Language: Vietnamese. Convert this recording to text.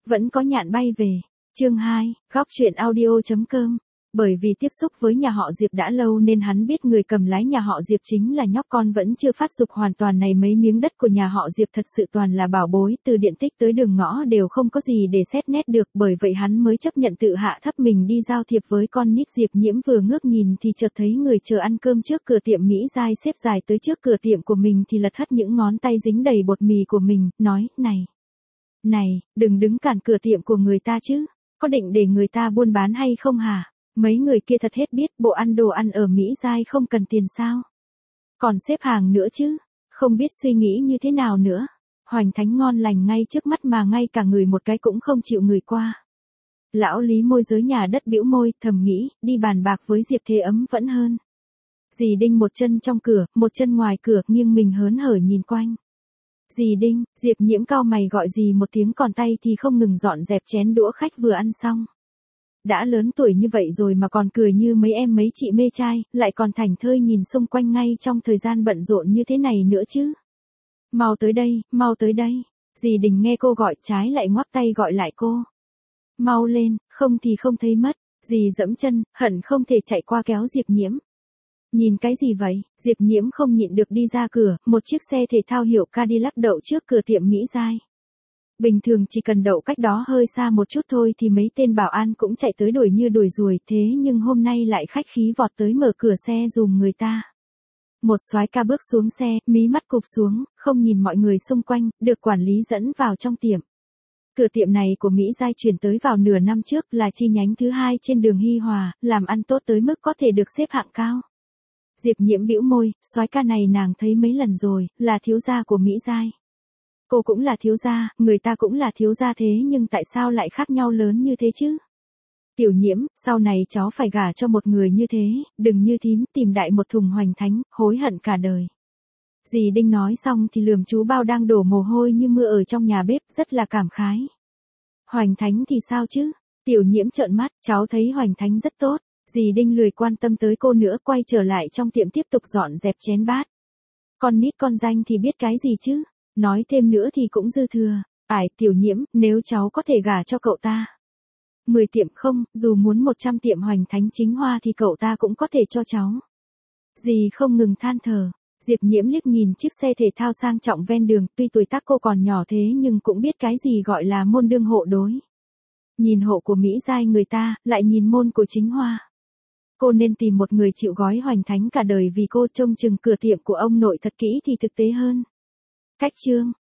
Vẫn có nhạn bay về. Chương 2, góc truyện audio.com. Bởi vì tiếp xúc với nhà họ Diệp đã lâu nên hắn biết người cầm lái nhà họ Diệp chính là nhóc con vẫn chưa phát dục hoàn toàn này. Mấy miếng đất của nhà họ Diệp thật sự toàn là bảo bối, từ điện tích tới đường ngõ đều không có gì để xét nét được, bởi vậy hắn mới chấp nhận tự hạ thấp mình đi giao thiệp với con nít. Diệp Nhiễm vừa ngước nhìn thì chợt thấy người chờ ăn cơm trước cửa tiệm Mỹ Giai xếp dài tới trước cửa tiệm của mình thì lật hất những ngón tay dính đầy bột mì của mình, nói, này, đừng đứng cản cửa tiệm của người ta chứ, có định để người ta buôn bán hay không hả? Mấy người kia thật hết biết, bộ ăn đồ ăn ở Mỹ Giai không cần tiền sao? Còn xếp hàng nữa chứ, không biết suy nghĩ như thế nào nữa. Hoành thánh ngon lành ngay trước mắt mà ngay cả người một cái cũng không chịu người qua. Lão Lý môi giới nhà đất bĩu môi, thầm nghĩ, đi bàn bạc với Diệp Thế Ấm vẫn hơn. Dì Đinh một chân trong cửa, một chân ngoài cửa, nghiêng mình hớn hở nhìn quanh. Dì Đinh, Diệp Nhiễm cau mày gọi dì một tiếng, còn tay thì không ngừng dọn dẹp chén đũa khách vừa ăn xong. Đã lớn tuổi như vậy rồi mà còn cười như mấy em mấy chị mê trai, lại còn thảnh thơi nhìn xung quanh ngay trong thời gian bận rộn như thế này nữa chứ. Mau tới đây, mau tới đây. Dì Đình nghe cô gọi trái lại ngoắc tay gọi lại cô. Mau lên, không thì không thấy mất. Dì dẫm chân, hận không thể chạy qua kéo Diệp Nhiễm. Nhìn cái gì vậy? Diệp Nhiễm không nhịn được đi ra cửa, một chiếc xe thể thao hiệu Cadillac đậu trước cửa tiệm Mỹ Giai. Bình thường chỉ cần đậu cách đó hơi xa một chút thôi thì mấy tên bảo an cũng chạy tới đuổi như đuổi ruồi, thế nhưng hôm nay lại khách khí vọt tới mở cửa xe giùm người ta. Một soái ca bước xuống xe, mí mắt cụp xuống, không nhìn mọi người xung quanh, được quản lý dẫn vào trong tiệm. Cửa tiệm này của Mỹ Giai chuyển tới vào nửa năm trước, là chi nhánh thứ 2 trên đường Hi Hòa, làm ăn tốt tới mức có thể được xếp hạng cao. Diệp Nhiễm bĩu môi, soái ca này nàng thấy mấy lần rồi, là thiếu gia của Mỹ Giai. Cô cũng là thiếu gia, người ta cũng là thiếu gia, thế nhưng tại sao lại khác nhau lớn như thế chứ? Tiểu Nhiễm, sau này cháu phải gả cho một người như thế, đừng như thím tìm đại một thùng Hoành Thánh, hối hận cả đời. Dì Đinh nói xong thì lườm chú bao đang đổ mồ hôi như mưa ở trong nhà bếp, rất là cảm khái. Hoành Thánh thì sao chứ? Tiểu Nhiễm trợn mắt, cháu thấy Hoành Thánh rất tốt. Dì Đinh lười quan tâm tới cô nữa, quay trở lại trong tiệm tiếp tục dọn dẹp chén bát. Con nít con danh thì biết cái gì chứ? Nói thêm nữa thì cũng dư thừa. Tiểu Nhiễm, nếu cháu có thể gả cho cậu ta 10 tiệm không, dù muốn 100 tiệm Hoành Thánh chính hoa thì cậu ta cũng có thể cho cháu. Dì không ngừng than thở. Diệp Nhiễm liếc nhìn chiếc xe thể thao sang trọng ven đường, tuy tuổi tác cô còn nhỏ thế nhưng cũng biết cái gì gọi là môn đương hộ đối. Nhìn hộ của Mỹ Giai người ta, lại nhìn môn của chính hoa. Cô nên tìm một người chịu gói Hoành Thánh cả đời vì cô trông chừng cửa tiệm của ông nội thật kỹ thì thực tế hơn. Cách chương